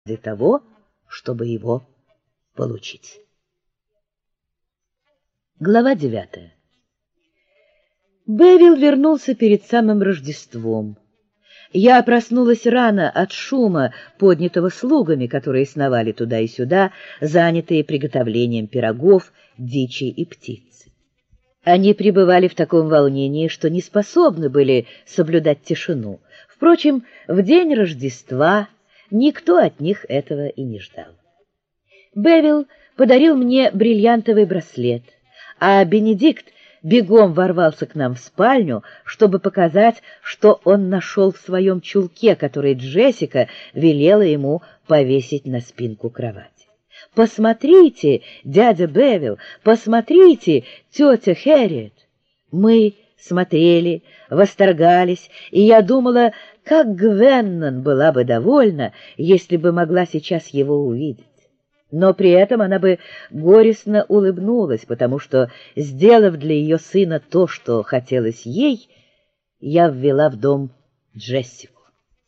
для того, чтобы его получить. Глава 9. Бевил вернулся перед самым Рождеством. Я проснулась рано от шума, поднятого слугами, которые сновали туда и сюда, занятые приготовлением пирогов, дичи и птицы. Они пребывали в таком волнении, что не способны были соблюдать тишину. Впрочем, в день Рождества никто от них этого и не ждал. Бевил подарил мне бриллиантовый браслет, а Бенедикт бегом ворвался к нам в спальню, чтобы показать, что он нашел в своем чулке, который Джессика велела ему повесить на спинку кровати. «Посмотрите, дядя Бевил, посмотрите, тетя Хэрриет!» Мы смотрели, восторгались, и я думала, как Гвеннон была бы довольна, если бы могла сейчас его увидеть. Но при этом она бы горестно улыбнулась, потому что, сделав для ее сына то, что хотелось ей, я ввела в дом Джессику.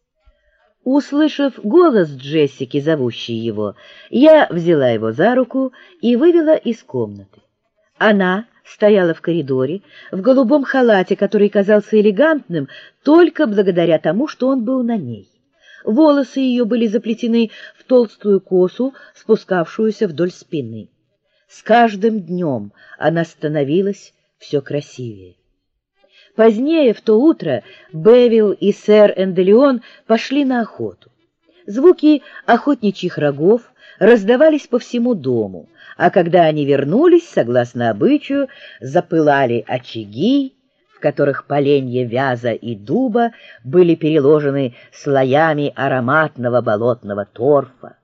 Услышав голос Джессики, зовущей его, я взяла его за руку и вывела из комнаты. Она стояла в коридоре в голубом халате, который казался элегантным только благодаря тому, что он был на ней. Волосы ее были заплетены в толстую косу, спускавшуюся вдоль спины. С каждым днем она становилась все красивее. Позднее, в то утро, Бевил и сэр Энделеон пошли на охоту. Звуки охотничьих рогов раздавались по всему дому, а когда они вернулись, согласно обычаю, запылали очаги, в которых поленья вяза и дуба были переложены слоями ароматного болотного торфа.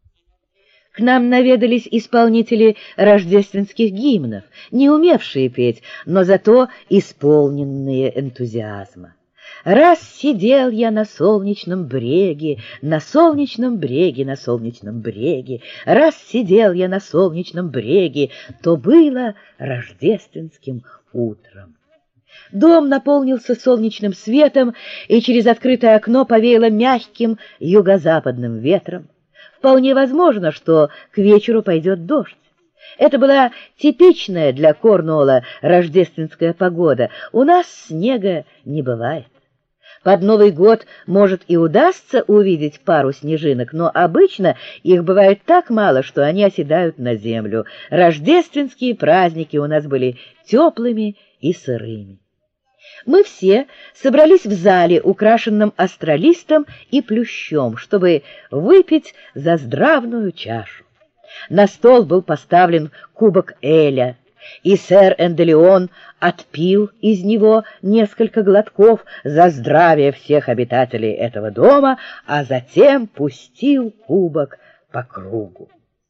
К нам наведались исполнители рождественских гимнов, не умевшие петь, но зато исполненные энтузиазма. Раз сидел я на солнечном бреге, на солнечном бреге, на солнечном бреге, раз сидел я на солнечном бреге, то было рождественским утром. Дом наполнился солнечным светом, и через открытое окно повеяло мягким юго-западным ветром. Вполне возможно, что к вечеру пойдет дождь. Это была типичная для Корнуолла рождественская погода. У нас снега не бывает. Под Новый год, может, и удастся увидеть пару снежинок, но обычно их бывает так мало, что они оседают на землю. Рождественские праздники у нас были теплыми и сырыми. Мы все собрались в зале, украшенном астролистом и плющом, чтобы выпить за здравную чашу. На стол был поставлен кубок эля, и сэр Энделеон отпил из него несколько глотков за здравие всех обитателей этого дома, а затем пустил кубок по кругу.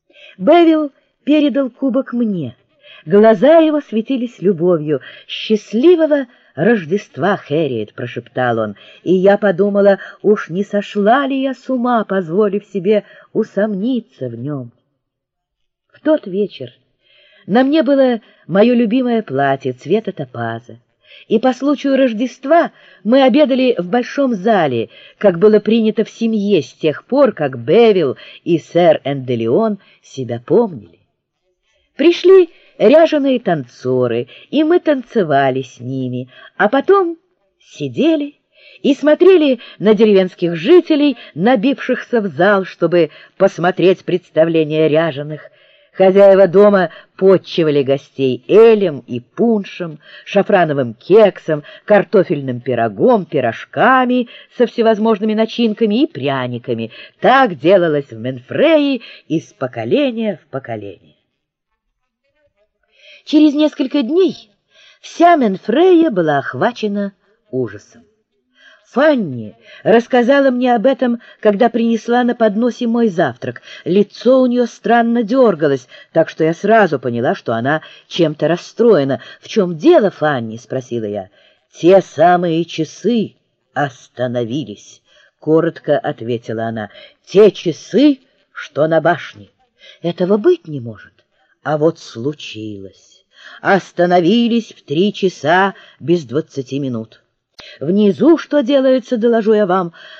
Бевил передал кубок мне. Глаза его светились любовью. «Счастливого Рождества, Хэрриет!» — прошептал он, и я подумала, уж не сошла ли я с ума, позволив себе усомниться в нем. В тот вечер на мне было мое любимое платье цвета топаза, и по случаю Рождества мы обедали в большом зале, как было принято в семье с тех пор, как Бевил и сэр Энделеон себя помнили. Пришли ряженые танцоры, и мы танцевали с ними, а потом сидели и смотрели на деревенских жителей, набившихся в зал, чтобы посмотреть представление ряженых. Хозяева дома подчивали гостей элем и пуншем, шафрановым кексом, картофельным пирогом, пирожками со всевозможными начинками и пряниками. Так делалось в Менфрее из поколения в поколение. Через несколько дней вся Менфрея была охвачена ужасом. Фанни рассказала мне об этом, когда принесла на подносе мой завтрак. Лицо у нее странно дергалось, так что я сразу поняла, что она чем-то расстроена. «В чем дело, Фанни?» — спросила я. «Те самые часы остановились», — коротко ответила она. «Те часы, что на башне. Этого быть не может. А вот случилось. Остановились в 3 часа без 20 минут. Внизу что делается, доложу я вам.